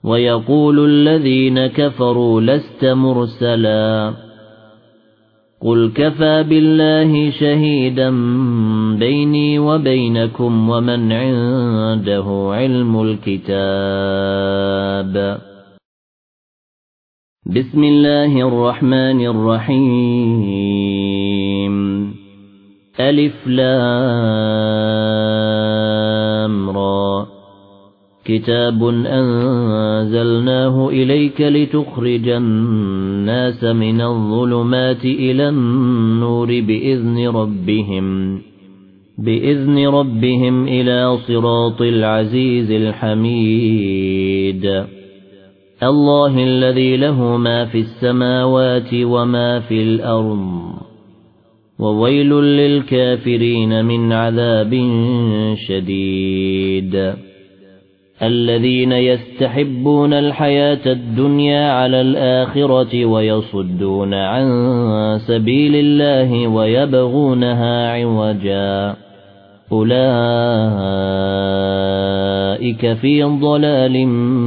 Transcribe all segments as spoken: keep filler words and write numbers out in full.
ويقول الذين كفروا لست مرسلا قل كفى بالله شهيدا بيني وبينكم ومن عنده علم الكتاب. بسم الله الرحمن الرحيم. ألف لام را كتاب أنزلناه إليك لتخرج الناس من الظلمات إلى النور بإذن ربهم بإذن ربهم إلى صراط العزيز الحميد. الله الذي له ما في السماوات وما في الأرض وويل للكافرين من عذاب شديد. الذين يستحبون الحياة الدنيا على الآخرة ويصدون عن سبيل الله ويبغونها عوجا أولئك في ضلال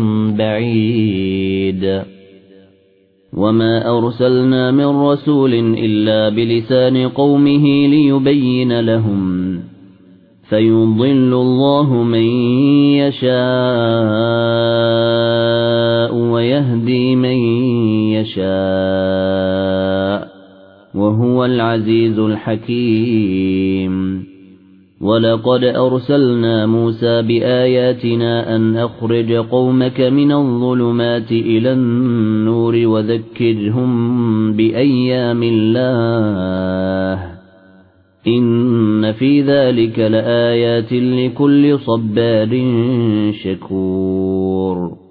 بعيد. وما أرسلنا من رسول إلا بلسان قومه ليبين لهم فيضل الله من يشاء ويهدي من يشاء وهو العزيز الحكيم. ولقد أرسلنا موسى بآياتنا أن أخرج قومك من الظلمات إلى النور وذكرهم بأيام الله إن في ذلك لآيات لكل صبار شكور.